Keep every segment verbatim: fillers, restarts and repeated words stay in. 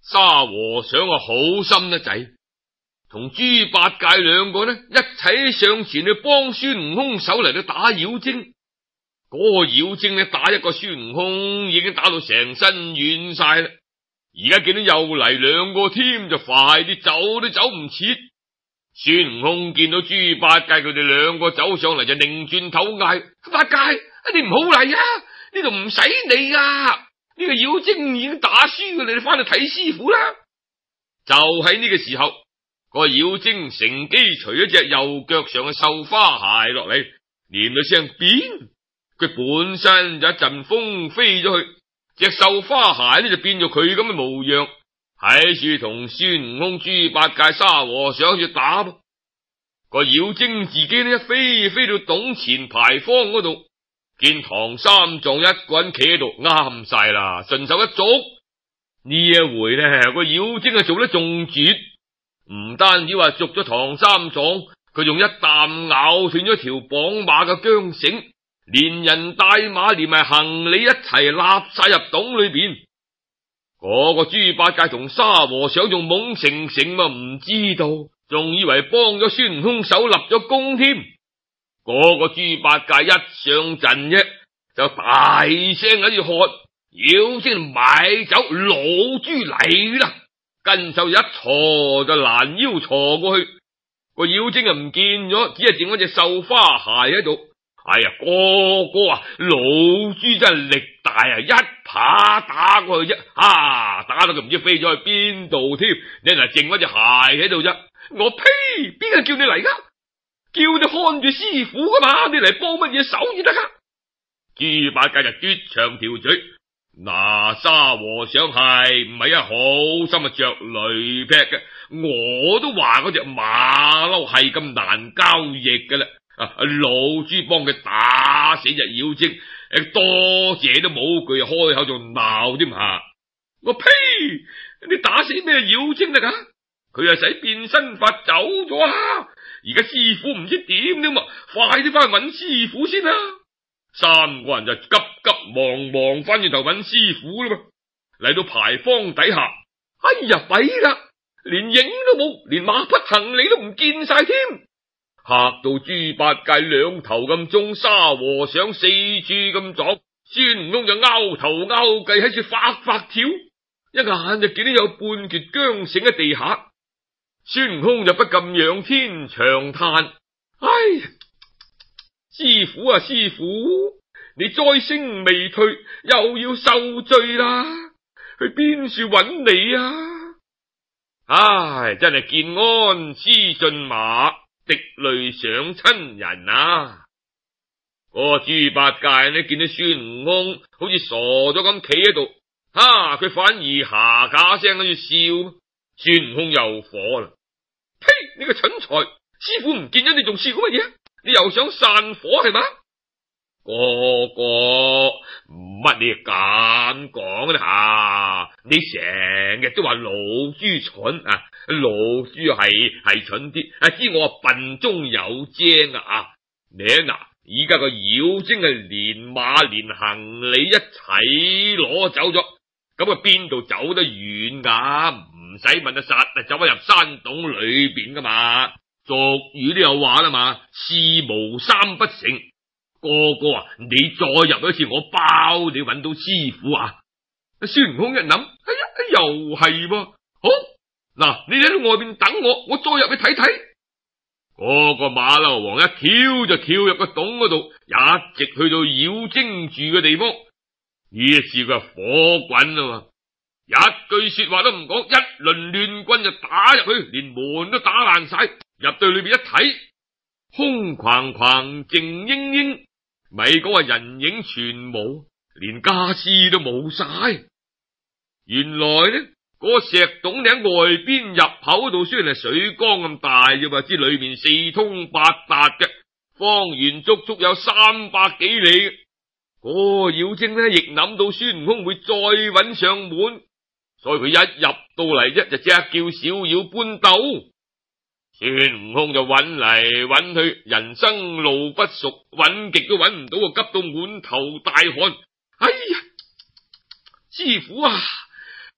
沙和尚啊好心得滯，同豬八戒兩個呢一齊上前去幫孫悟空手嚟到打妖精。嗰、那個妖精呢打一個孫悟空已經打到成身軟晒啦，而家見到又嚟兩個添，就快啲走都走唔切。孫悟空見到豬八戒佢哋兩個走上嚟，就擰轉頭嗌：八戒，你唔好嚟啊！呢度唔使你啊！呢個妖精已經打輸嘅，你哋翻去睇師傅啦。就喺呢個時候，個妖精乘機除咗隻右腳上嘅繡花鞋落嚟，念咗聲變，佢本身就一陣風飛咗去，隻繡花鞋呢就變咗佢咁嘅模樣，喺處同孫悟空、豬八戒、沙和尚住打。個妖精自己呢一飛飛到洞前牌坊嗰度，見唐三藏一個人企喺度，啱晒啦，順手一捉。呢一回呢個妖精啊做得仲絕，唔單止話捉咗唐三藏，佢仲一啖咬斷咗條綁馬嘅韁繩，連人帶馬連埋行李一齊立晒入洞裏邊。嗰、那個豬八戒同沙和尚仲懵成成嘛，唔知道，仲以為幫咗孫悟空手立咗功添。嗰、那個豬八戒一上陣啫，就大聲喺度喝：妖精咪走，老豬嚟啦！跟手一鋤就攔腰鋤過去，個妖精啊唔見咗，只係剩嗰隻繡花鞋喺度。哎呀，哥哥啊，老豬真係力大啊，一扒打過去啫，啊，打到佢唔知飛咗去邊度添。你嗱剩嗰隻鞋喺度啫，我呸！邊個叫你嚟噶？叫你看住師傅噶嘛，你嚟幫乜嘢手至得噶？豬八戒就嘟長條嘴，嗱，沙和尚係唔係啊？好心啊着雷劈嘅，我都話嗰隻馬騮係咁難交易噶啦。啊！老豬幫佢打死隻妖精，誒，多謝都冇句，開口就鬧添吓。我呸！你打死咩妖精啊？噶，佢係使變身法走咗啊！而家師傅唔知點添啊，快啲翻去揾師傅先啦！三個人就急急忙忙翻轉頭揾師傅啦嘛。嚟到牌坊底下，哎呀，弊啦，連影都冇，連馬匹行李都唔見晒添。嚇到豬八戒兩頭咁中，沙和尚四處咁撞，孫悟空就拗頭拗計喺處發發跳，一眼就見到有半截韁繩喺地下。孫悟空就不禁仰天長嘆：唉，師傅啊師傅，你災星未退，又要受罪啦，去邊處揾你啊？唉，真係見鞍思駿馬，滴淚上親人啊！嗰個豬八戒呢見到孫悟空好似傻咗咁企喺度，哈，佢反而哈嘎聲喺度笑。孫悟空又火啦，呸！你個蠢材，師傅唔見咗你仲笑乜嘢？你又想散火係嘛？哥哥，乜你咁講啦吓？你成日都話老豬蠢啊，老豬係係蠢啲，啊知我笨中有精啊！你嗱，而家個妖精係連馬連行李一齊攞走咗，咁啊邊度走得遠噶？唔使問啊，實啊走翻入山洞裏邊噶嘛。俗語都有話啦嘛，事無三不成。哥哥啊，你再入一次，我包你揾到師傅啊！孫悟空一諗，哎呀，又係噃，好嗱，你喺度外邊等我，我再入去睇睇。嗰個馬騮王一跳就跳入個洞嗰度，一直去到妖精住嘅地方。呢一次佢火滾啊嘛，一句說話都唔講，一輪亂棍就打入去，連門都打爛晒。入到裏邊一睇，空框框靜英英，咪講話人影全無，連家私都冇晒。原來呢，嗰個石洞喺外邊入口度，雖然係水缸咁大啫嘛，知裏面四通八達嘅，方圓足足有三百幾里。嗰個妖精呢，亦諗到孫悟空會再揾上門，所以佢一入到嚟啫，就即刻叫小妖搬斗。孫悟空就揾嚟揾去，人生路不熟，揾極都揾唔到，急到滿頭大汗。哎呀，師傅啊，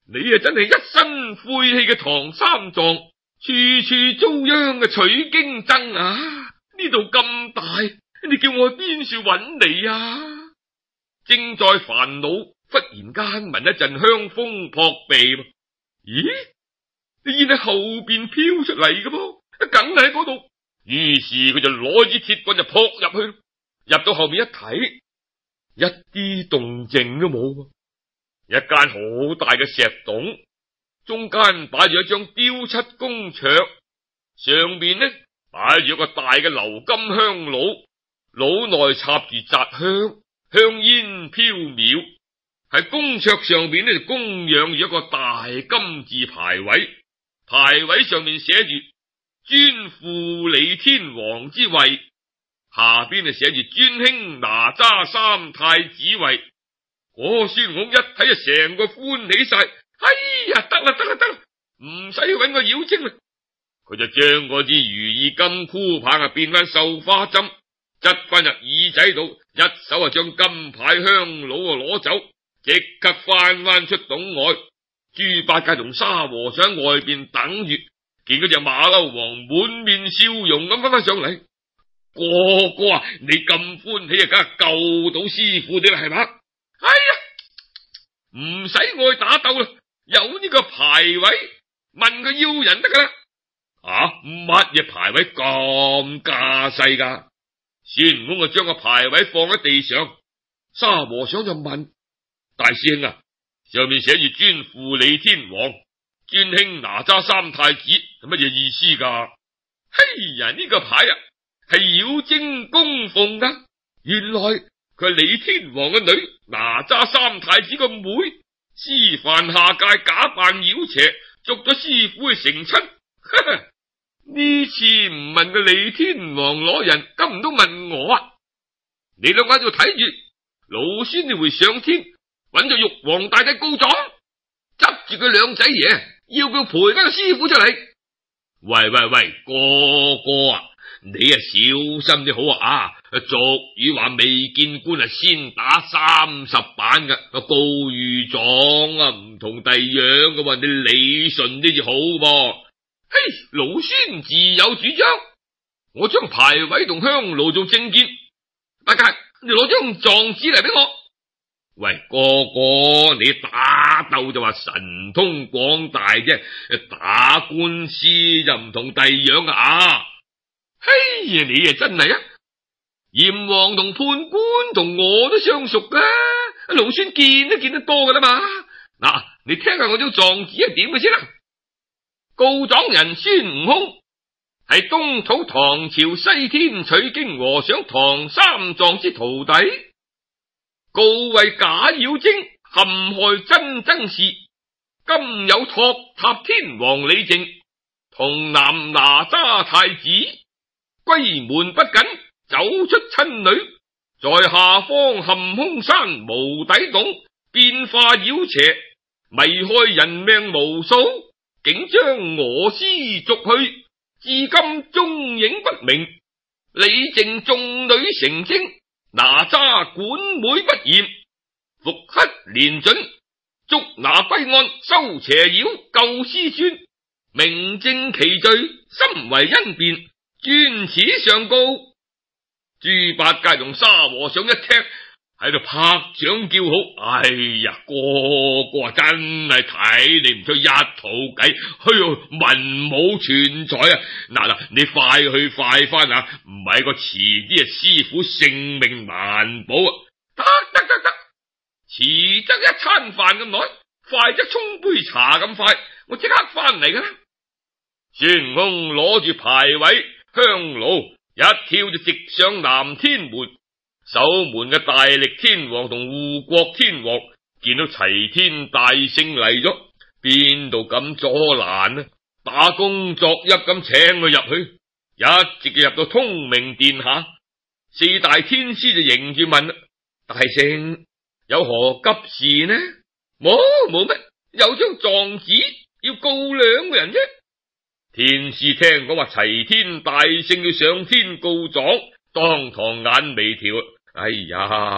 你啊真係一身晦氣嘅唐三藏，處處遭殃嘅取經僧啊！呢度咁大，你叫我去邊處揾你啊？正在煩惱，忽然間聞一陣香風撲鼻，咦？你見喺後邊飄出嚟嘅噃，梗係喺嗰度。於是佢就攞支鐵棍就撲入去，入到後面一睇，一啲動靜都冇。一間好大嘅石洞，中間擺住一張雕漆公桌，上面呢擺住一個大嘅鎏金香爐，爐內插住雜香，香煙飄渺。喺公桌上面呢就供養住一個大金字牌位，牌位上面寫住尊富理天王之位，下邊就寫住尊興哪吒三太子位。我孫悟空一睇就成個歡喜晒，哎呀，得啦得啦得啦，唔使揾個妖精啦。佢就將嗰支如意金箍棒啊變翻繡花針，執翻入耳仔度，一手啊將金牌香爐啊攞走，即刻翻翻出洞外。豬八戒同沙和尚喺外邊等住，見嗰隻馬騮王滿面笑容咁翻翻上嚟。哥哥啊，你咁歡喜啊，梗係救到師傅啲啦，係嘛？哎呀，唔使我去打鬥啦，有呢個牌位，問佢要人得噶啦。啊，乜嘢牌位咁架勢噶？孫悟空就將個牌位放喺地上，沙和尚就問大師兄啊，上面寫住尊富理天王、尊興哪吒三太子，係乜嘢意思噶？嘿呀，呢個牌啊係妖精供奉噶，原來佢係理天王嘅女，哪吒三太子個妹，師範下界，假扮妖邪，捉咗師傅去成親。呢次唔問個理天王攞人，咁唔通問我啊？你兩個喺度睇住，老孫你會上天揾咗玉皇大帝告狀，執住佢兩仔爺，要佢賠翻個師傅出嚟。喂喂喂，哥哥啊，你啊小心啲好啊！俗語話未見官啊先打三十板噶，告御狀啊唔同第樣噶，你理順啲至好噃。嘿，老孫自有主張，我將牌位同香爐做證件。八戒，你攞張狀紙嚟俾我。喂，哥哥，你打鬥就話神通廣大啫，打官司就唔同第樣啊！嘿呀，你啊真係啊！閻王同判官同我都相熟噶，老孫見都見得多噶啦嘛。嗱，你聽下我張狀紙係點嘅先啦。告狀人孫悟空係東土唐朝西天取經和尚唐三藏之徒弟，告為假妖精陷害真僧士，今有托塔天王李靖同南哪吒太子歸門不謹，走出親女，在下方陷空山無底洞變化妖邪，危害人命無數，竟將我師捉去，至今蹤影不明。李靖眾女成精，哪吒管妹不嚴，復刻連准，捉拿歸案，收邪妖，救師孫，明正其罪，深為恩辯，專此上告。豬八戒同沙和尚一聽喺度拍掌叫好，哎呀，哥哥真係睇你唔出一套計，哎呦，文武全才啊！嗱嗱，你快去快翻啊，唔係個遲啲啊，師傅性命難保啊！得得得得，遲則一餐飯咁耐，快則沖杯茶咁快，我即刻翻嚟噶啦！孫悟空攞住牌位香爐，一跳就直上南天門。守門嘅大力天王同護國天王見到齊天大聖嚟咗，邊度敢阻攔啊？打工作揖咁請佢入去，一直入到通明殿下。四大天師就迎住問：大聖有何急事呢？冇冇乜，有張狀紙要告兩個人啫。天師聽講話齊天大聖要上天告狀，當堂眼眉跳。哎呀，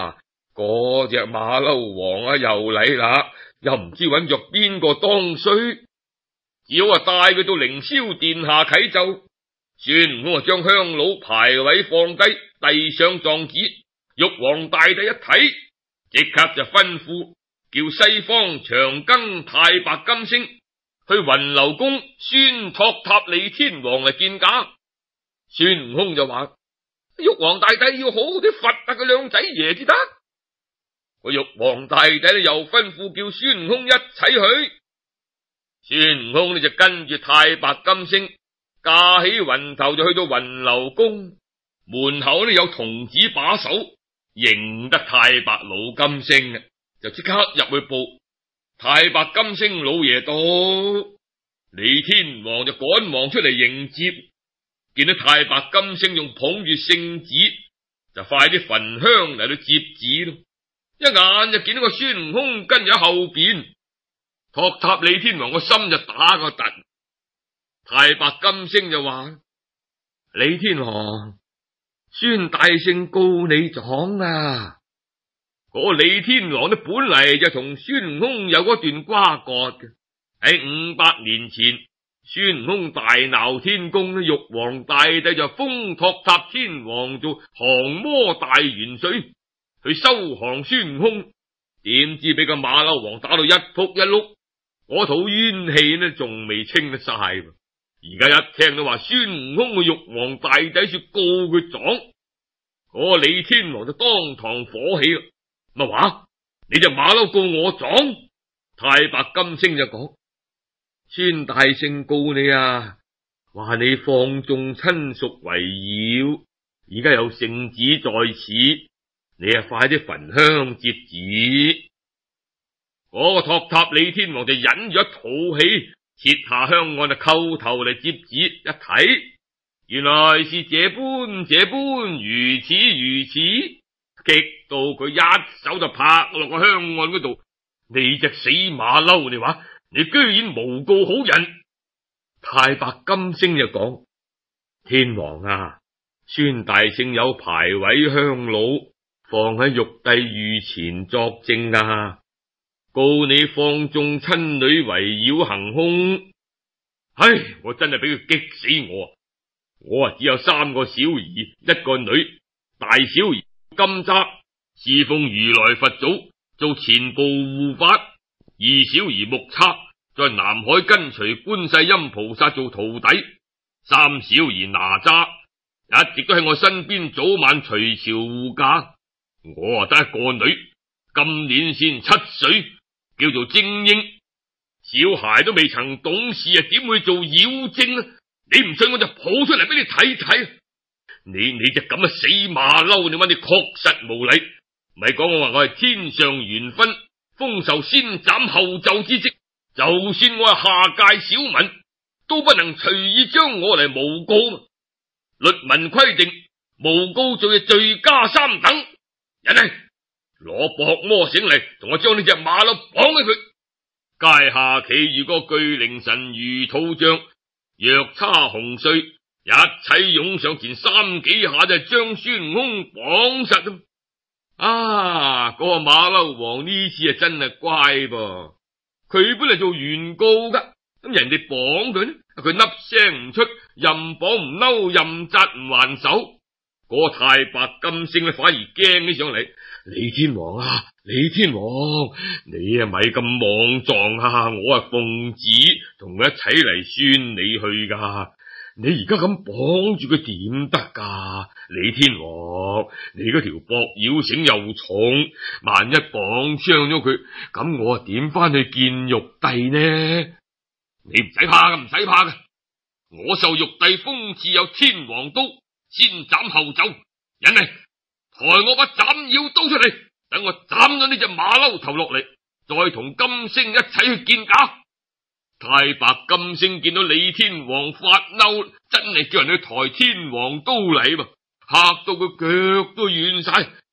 嗰隻馬騮王啊，又嚟啦，又唔知揾着邊個當衰，只好啊帶佢到凌霄殿下啟奏。孫悟空啊將香爐牌位放低，遞上狀紙，玉皇大帝一睇，即刻就吩咐叫西方長庚太白金星去雲樓宮宣托塔李天王嚟見駕。孫悟空就話：玉皇大帝要好好啲罰下佢兩仔爺至得。個玉皇大帝呢又吩咐叫孫悟空一齊去。孫悟空呢就跟住太白金星駕起雲頭就去到雲樓宮門口呢，有童子把守，認得太白老金星啊，就即刻入去報太白金星老爺到。李天王就趕忙出嚟迎接，見到太白金星仲捧住聖旨，就快啲焚香嚟到接旨咯。一眼就見到個孫悟空跟住喺後邊，托塔李天王個心就打個突。太白金星就話：李天王，孫大聖告你狀啊！嗰個李天王呢，本嚟就同孫悟空有嗰段瓜葛嘅。喺五百年前，孫悟空大鬧天宮呢，玉皇大帝就封托塔天王做降魔大元帥，去收降孫悟空。點知俾個馬騮王打到一仆一碌，嗰肚冤氣呢仲未清得晒。而家一聽到話孫悟空嘅玉皇大帝說告佢狀，嗰個李天王就當堂火起啦。乜話？你隻馬騮告我狀？太白金星就講：孫大聖告你啊，話你放縱親屬為妖，而家有聖旨在此，你啊快啲焚香接旨。嗰個托塔李天王就忍住一肚氣，設下香案就叩頭嚟接旨。一睇，原來是這般這般，如此如此，激到佢一手就拍落個香案嗰度。你隻死馬騮，你話你居然誣告好人！太白金星就講：天王啊，孫大聖有牌位香爐放喺玉帝御前作證啊，告你放縱親女為妖行凶。唉，我真係俾佢激死我！我啊只有三個小兒，一個女，大小兒金吒侍奉如來佛祖做前部護法，二小兒木叉在南海跟隨觀世音菩薩做徒弟，三小兒哪吒一直都喺我身邊早晚隨朝護駕。我啊得一個女，今年先七歲，叫做精英。小孩都未曾懂事啊，點會做妖精啊？你唔信我就抱出嚟俾你睇睇。你你隻咁嘅死馬騮，你話你確實無禮。咪講我話我係天上元勳，封受先斬後奏之職，就算我係下界小民，都不能隨意將我嚟誣告。律文規定，誣告罪係罪加三等。人嚟攞薄魔繩嚟，同我將呢隻馬騮綁起佢。階下其餘個巨靈神、魚肚將、藥叉、紅穗一齊湧上前，三幾下就將孫悟空綁實。啊！嗰、那個馬騮王呢次啊真係乖噃，佢本嚟做原告噶，咁人哋綁佢呢，佢粒聲唔出，任綁唔嬲，任紮唔還手。嗰、那個太白金星咧反而驚起上嚟。李天王啊，李天王，你啊咪咁莽撞啊！我啊奉旨同佢一齊嚟宣你去噶。你而家咁綁住佢點得噶？李天王，你嗰條薄妖繩又重，萬一綁傷咗佢，咁我啊點翻去見玉帝呢？你唔使怕噶，唔使怕噶，我受玉帝封賜有天王刀，先斬後奏。人嚟，抬我把斬妖刀出嚟，等我斬咗呢隻馬騮頭落嚟，再同金星一齊去見駕。太白金星見到李天王發嬲，真係叫人去抬天王刀嚟噃，嚇到佢腳都軟晒，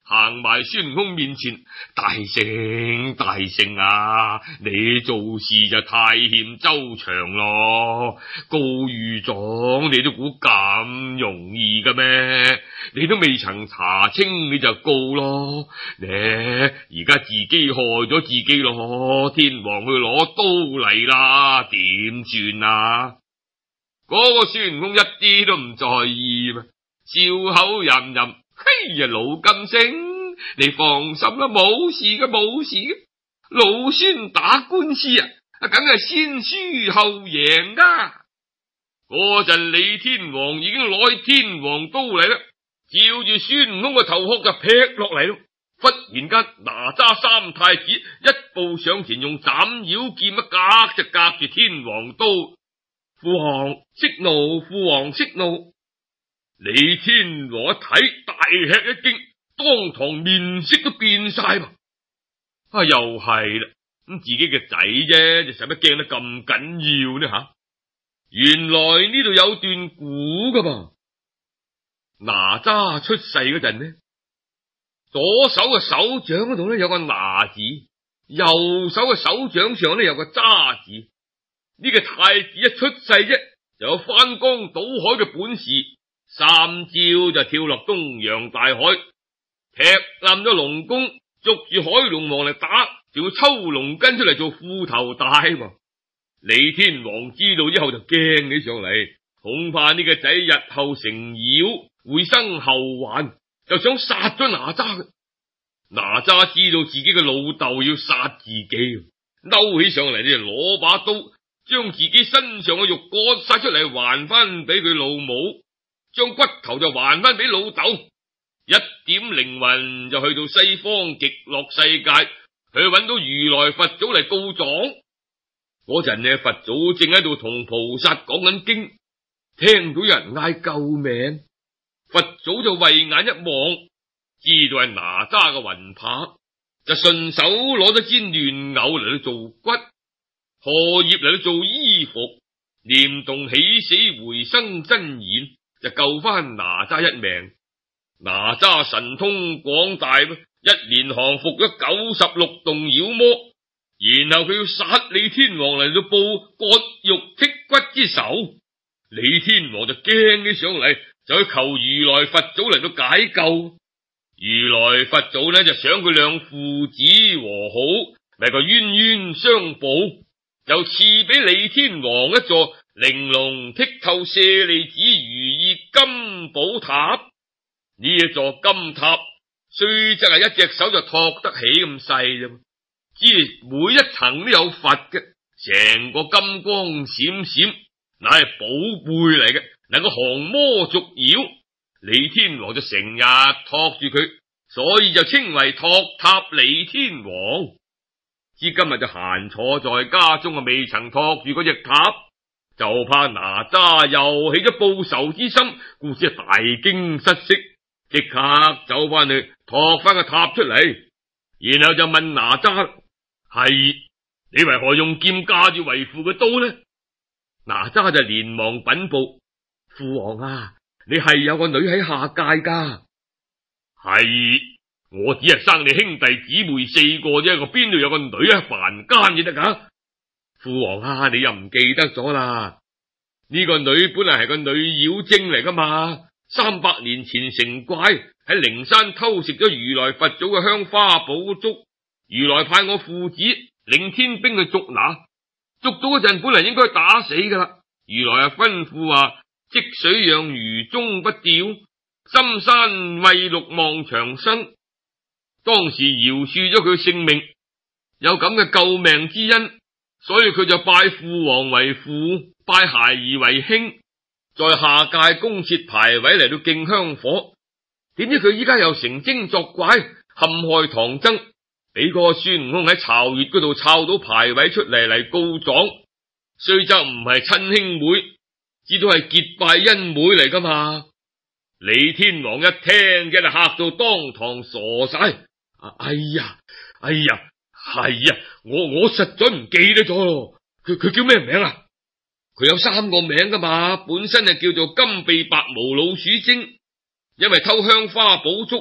行埋孫悟空面前，大聖大聖啊，你做事就太欠周詳咯，告御狀你都估咁容易㗎咩？你都未曾查清你就告咯，你而家自己害咗自己咯，天王去攞刀嚟啦，點算啊？嗰個孫悟空一啲都唔在意嘛，笑口吟吟，嘿呀，老金星，你放心啦，冇事嘅冇事嘅，老孫打官司啊，梗係先輸後贏噶。嗰陣李天王已經攞起天王刀嚟啦，照住孫悟空個頭殼就劈落嚟咯。忽然間，哪吒三太子一步上前，用斬妖劍一隔就隔住天王刀。父皇息怒，父皇息怒。李天王一睇，大吃一驚，當堂面色都變晒嘛。啊，又係啦，咁自己嘅仔啫，就使乜驚得咁緊要呢吓？原來呢度有段古噶噃。哪吒出世嗰陣呢，左手嘅手掌嗰度呢有個拿字，右手嘅手掌上呢有個揸字。呢個太子一出世啫，就有翻江倒海嘅本事，三招就跳落東洋大海，踢冧咗龍宮，捉住海龍王嚟打，仲要抽龍筋出嚟做褲頭帶喎。李天王知道之後就驚起上嚟，恐怕呢個仔日後成妖會生後患，就想殺咗哪吒。哪吒知道自己嘅老豆要殺自己，嬲起上嚟呢就攞把刀，將自己身上嘅肉割晒出嚟，還翻俾佢老母，將骨頭就還翻俾老豆，一點靈魂就去到西方極樂世界，去揾到如來佛祖嚟告狀。嗰陣呢，佛祖正喺度同菩薩講緊經，聽到有人嗌救命，佛祖就慧眼一望，知道係哪吒嘅魂魄，就順手攞咗支嫩藕嚟到做骨，荷葉嚟到做衣服，念動起死回生真言，就救翻哪吒一命。哪吒神通廣大，一連降服咗九十六洞妖魔，然後佢要殺李天王嚟到報割肉剔骨之仇。李天王就驚起上嚟，就去求如來佛祖嚟到解救。如來佛祖呢就想佢兩父子和好，咪個冤冤相報，就賜俾李天王一座玲瓏剔透舍利子如意金寶塔。呢一座金塔雖則係一隻手就托得起咁細啫，只每一層都有佛嘅，成個金光閃閃，乃係寶貝嚟嘅，能夠降魔逐妖。李天王就成日托住佢，所以就稱為托塔李天王。至今日就閒坐在家中啊，未曾托住嗰隻塔，就怕哪吒又起咗報仇之心，故此大驚失色，即刻走翻去托翻個塔出嚟，然後就問哪吒：係你為何用劍架住為父嘅刀呢？哪吒就連忙稟報：父王啊，你係有個女喺下界噶。係，我只係生你兄弟姊妹四個啫，我邊度有個女喺凡間至得噶？父王啊，你又唔記得咗啦？呢個女本嚟係個女妖精嚟噶嘛，三百年前成怪喺靈山偷食咗如來佛祖嘅香花寶燭，如來派我父子領天兵去捉拿，捉到嗰陣本嚟應該打死噶啦，如來啊吩咐話：積水養魚終不掉，深山喂鹿望長生。當時饒恕咗佢性命，有咁嘅救命之恩，所以佢就拜父王為父，拜孩兒為兄，在下界公設牌位嚟到敬香火。點知佢依家又成精作怪，陷害唐僧，俾個孫悟空喺巢穴嗰度抄到牌位出嚟嚟告狀，雖則唔係親兄妹，至到係結拜恩妹嚟噶嘛。李天王一聽嘅就嚇到當堂傻晒。哎呀，哎呀，係啊，我我實在唔記得咗咯。佢佢叫咩名啊？佢有三個名噶嘛，本身係叫做金臂白毛老鼠精，因為偷香花寶燭，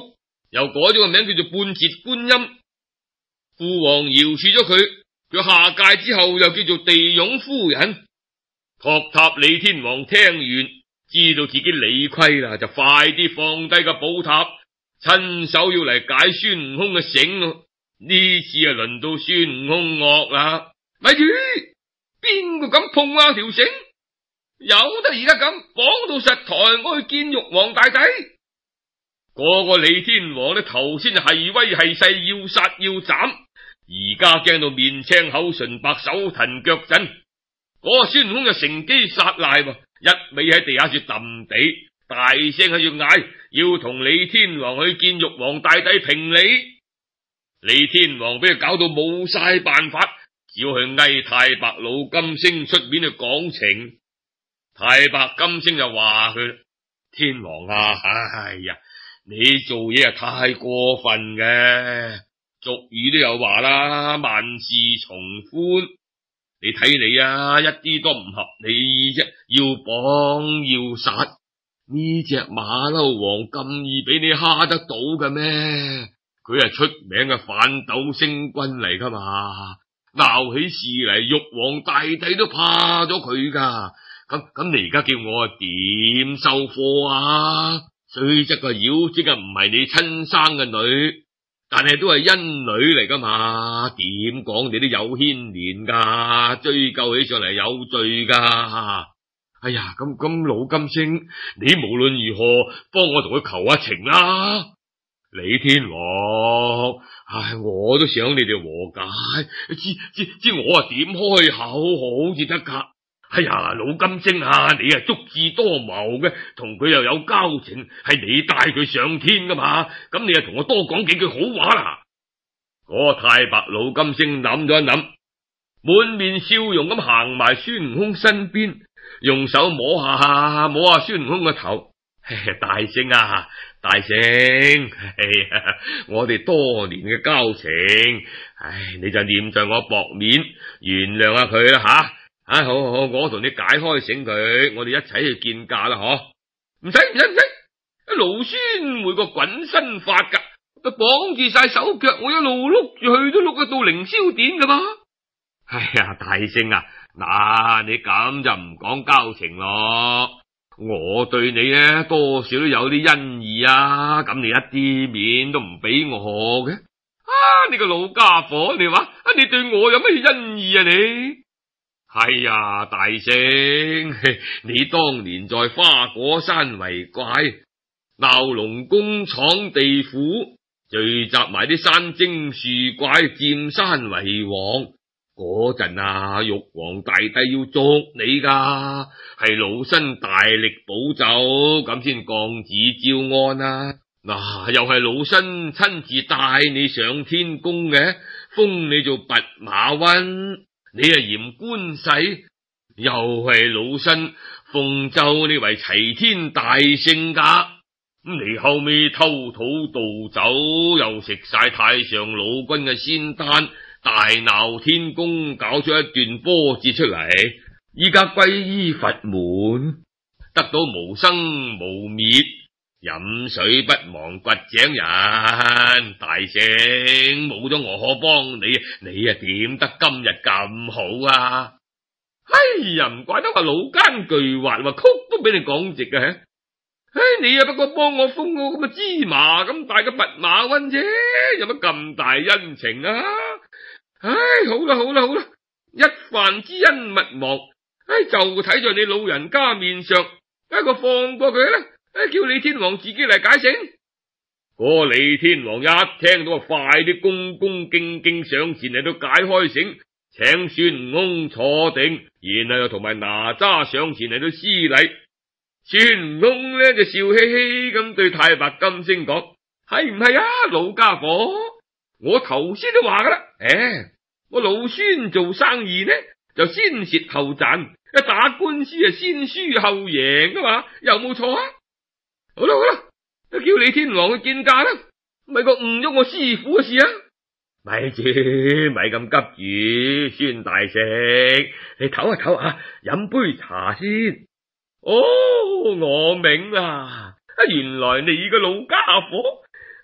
又改咗個名叫做半截觀音。父王饒恕咗佢，佢下界之後又叫做地涌夫人。托塔李天王聽完，知道自己理虧啦，就快啲放低個寶塔，親手要嚟解孫悟空嘅繩咯。呢次啊，輪到孫悟空惡啦！咪住，邊個敢碰啊條繩？由得而家咁綁到實台，我去見玉皇大帝。嗰個李天王呢，頭先係威係勢，要殺要斬，而家驚到面青口唇白，手騰腳震。嗰個孫悟空就乘機殺賴，一味喺地下住揼地，大聲喺度嗌，要同李天王去見玉皇大帝評理。李天王俾佢搞到冇晒辦法，只要去嗌太白老金星出面去講情。太白金星就話佢：天王啊，哎呀，你做嘢啊太過分嘅。俗語都有話啦，萬事從寬。你睇你啊，一啲都唔合理啫，要綁要殺，呢隻馬騮王咁易俾你蝦得到嘅咩？佢係出名嘅反斗星君嚟噶嘛，鬧起事嚟玉皇大帝都怕咗佢噶。咁咁你而家叫我啊點收貨啊？雖則個妖精啊唔係你親生嘅女，但係都係恩女嚟噶嘛，點講你都有牽連噶，追究起上嚟有罪噶。哎呀，咁咁老金星，你無論如何幫我同佢求下情啦。李天王，唉，我都想你哋和解，知知知我啊點開口好至得噶。哎呀，老金星啊，你啊足智多謀嘅，同佢又有交情，係你帶佢上天噶嘛，咁你啊同我多講幾句好話啦。嗰個太白老金星諗咗一諗，滿面笑容咁行埋孫悟空身邊，用手摸下摸下孫悟空個頭。大聖啊，大聖，我哋多年嘅交情，唉，你就念在我薄面，原諒下佢啦吓。啊，好好好，我同你解開繩佢，我哋一齊去見駕啦，嗬？唔使唔使唔使，勞孫每個滾身法噶，佢綁住晒手腳，我一路碌住去都碌得到凌霄殿噶嘛。哎呀，大聖啊，嗱，你咁就唔講交情咯。我對你呢，多少都有啲恩義啊，咁你一啲面都唔俾我嘅。啊，你個老家伙，你話啊，你對我有乜恩義啊你？係呀，大聖，你當年在花果山為怪，鬧龍宮闖地府，聚集埋啲山精樹怪，佔山為王。嗰陣啊，玉皇大帝要捉你噶，係老身大力保奏，咁先降旨招安啊。嗱、啊，又係老身親自帶你上天宮嘅，封你做弼馬溫。你係嫌官世，又係老身奉奏你為齊天大聖噶。咁你後尾偷土盜酒，又食晒太上老君嘅仙丹，大鬧天宮，搞出一段波折出嚟。依家歸依佛門，得到無生無滅，飲水不忘掘井人。大聖，冇咗我可幫你，你啊點得今日咁好啊？哎呀，唔怪得話老奸巨猾，話曲都俾你講直嘅。唉，你啊不過幫我封個咁嘅芝麻咁大嘅弼馬溫啫，有乜咁大恩情啊？唉，好啦好啦好啦，一飯之恩勿忘。唉，就睇在你老人家面上，一個放過佢啦。叫李天王自己嚟解繩。嗰個李天王一聽到，快啲恭恭敬敬上前嚟到解開繩，請孫悟空坐定，然後又同埋哪吒上前嚟到施禮。孫悟空呢就笑嘻嘻咁對太白金星講：係唔係啊，老家伙？我頭先都話噶啦，誒，我老孫做生意呢就先蝕後賺，一打官司啊先輸後贏噶嘛，有冇錯啊？好啦好啦，叫李天王去見駕啦，咪個誤咗我師傅嘅事啊！咪住，咪咁急住，孫大聖，你唞下唞下，飲杯茶先。哦，我明啦，啊，原來你個老家伙，啊，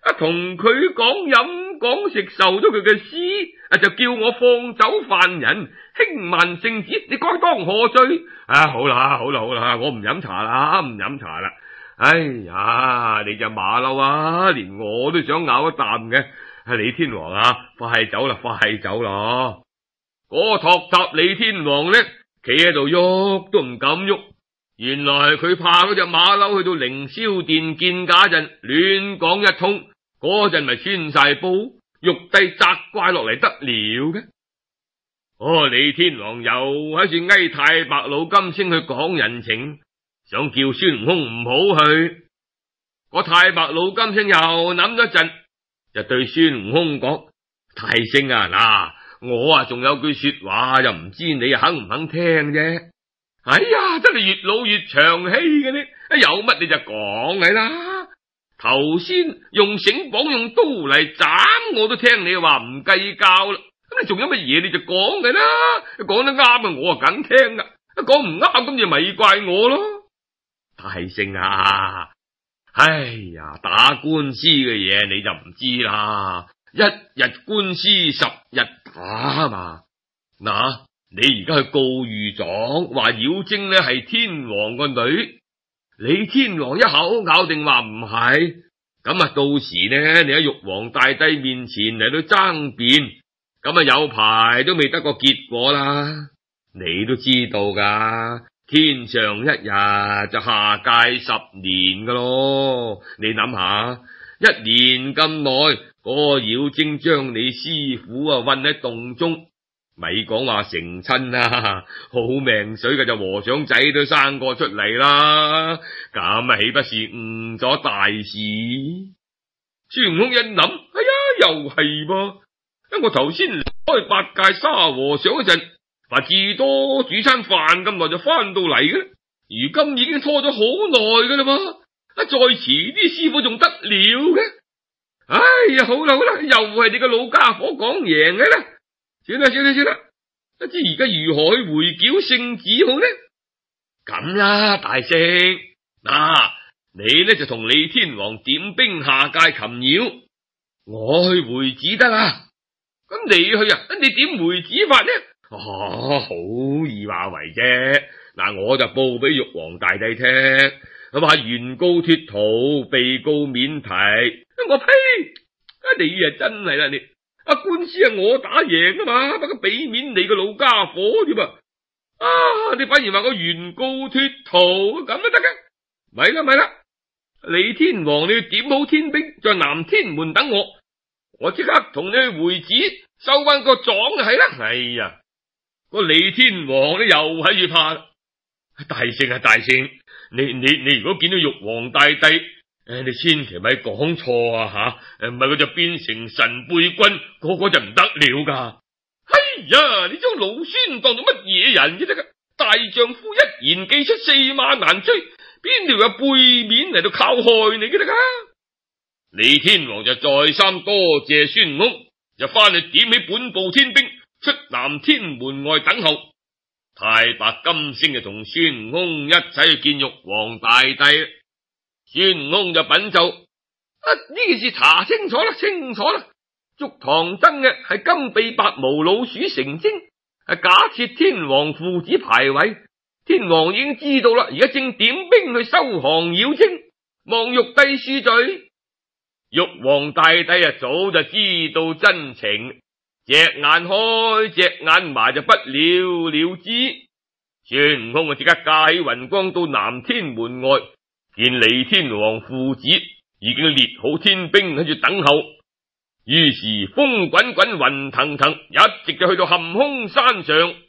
啊，同佢講飲講食，受咗佢嘅私，啊就叫我放走犯人，輕慢聖旨，你該當何罪？啊，好啦好啦好啦，我唔飲茶啦，唔飲茶啦。哎呀，你隻馬騮啊，連我都想咬一啖嘅。李天王啊，快走啦，快走啦！嗰托塔李天王呢，企喺度喐都唔敢喐。原來佢怕嗰隻馬騮去到凌霄殿見假陣亂講一通，嗰陣咪穿晒煲，玉帝責怪落嚟得了嘅。哦，李天王又喺處嗌太白老金星去講人情，想叫孫悟空唔好去。個太白老金星又諗咗陣，就對孫悟空講：大聖啊，嗱，我啊仲有句說話，又唔知你肯唔肯聽啫。哎呀，真係越老越長氣嘅呢，有乜你就講嚟啦。頭先用繩綁用刀嚟斬我都聽你話唔計較啦，咁你仲有乜嘢你就講嚟啦。講得啱啊，我啊梗聽啦。講唔啱咁就咪怪我咯。大聖啊，哎呀，打官司嘅嘢你就唔知啦，一日官司十日打嘛。嗱，你而家去告御狀，話妖精呢係天王個女，李天王一口咬定話唔係，咁啊到時呢你喺玉皇大帝面前嚟到爭辯，咁啊有排都未得個結果啦。你都知道噶，天上一日就下界十年噶咯。你諗下，一年咁耐，嗰個妖精將你師傅啊困喺洞中，咪講話成親啊，好命水嘅就和尚仔都生過出嚟啦，咁啊豈不是誤咗大事？孫悟空一諗，哎呀，又係噃，因我頭先離開八戒沙和尚嗰陣，話至多煮餐飯咁耐就翻到嚟嘅，如今已經拖咗好耐噶啦噃，啊再遲啲師傅仲得了嘅。哎呀，好啦好啦，又係你個老家伙講贏嘅啦。算啦算啦算啦，不知而家如何去回繳聖旨好呢？咁啦，大聖，嗱、啊，你呢就同李天王點兵下界擒妖，我去回旨得啦。咁你去啊？你點回旨法呢？哦，好易話為啫。嗱，我就報俾玉皇大帝聽，話原告脫逃，被告免提。我呸！啊，你啊真係啦你。啊，官司係我打贏啊嘛，不過俾面你個老家伙添啊！啊，你反而話我原告脫逃咁都得嘅，咪啦咪啦！李天王，你要點好天兵，在南天門等我，我即刻同你去回旨，收翻個狀就係啦。哎呀，個李天王咧又喺住怕，大聖啊大聖，你你你如果見到玉皇大帝。誒，你千祈咪講錯啊吓！誒，唔係佢就變成神背君，嗰個就唔得了噶。哎呀，你將老孫當做乜嘢人嘅得噶？大丈夫一言既出，四馬難追，邊條有背面嚟到靠害你嘅得噶？李天王就再三多謝孫悟空，就翻去點起本部天兵，出南天門外等候。太白金星就同孫悟空一齊去見玉皇大帝。孫悟空就稟奏：啊，呢件事查清楚啦，清楚啦！捉唐僧嘅係金臂白毛老鼠成精，係假設天王父子牌位。天王已經知道啦，而家正點兵去收降妖精，望玉帝恕罪。玉皇大帝啊，早就知道真情，隻眼開隻眼埋就不了了之。孫悟空啊，即刻駕起雲光到南天門外。見李天王父子已經列好天兵喺住等候，於是風滾滾雲騰騰，一直就去到陷空山上。